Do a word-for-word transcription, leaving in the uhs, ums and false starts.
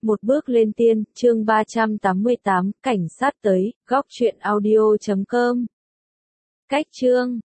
Một bước lên tiên, chương ba trăm tám mươi tám, cảnh sát tới, góc truyện audio chấm com. Cách chương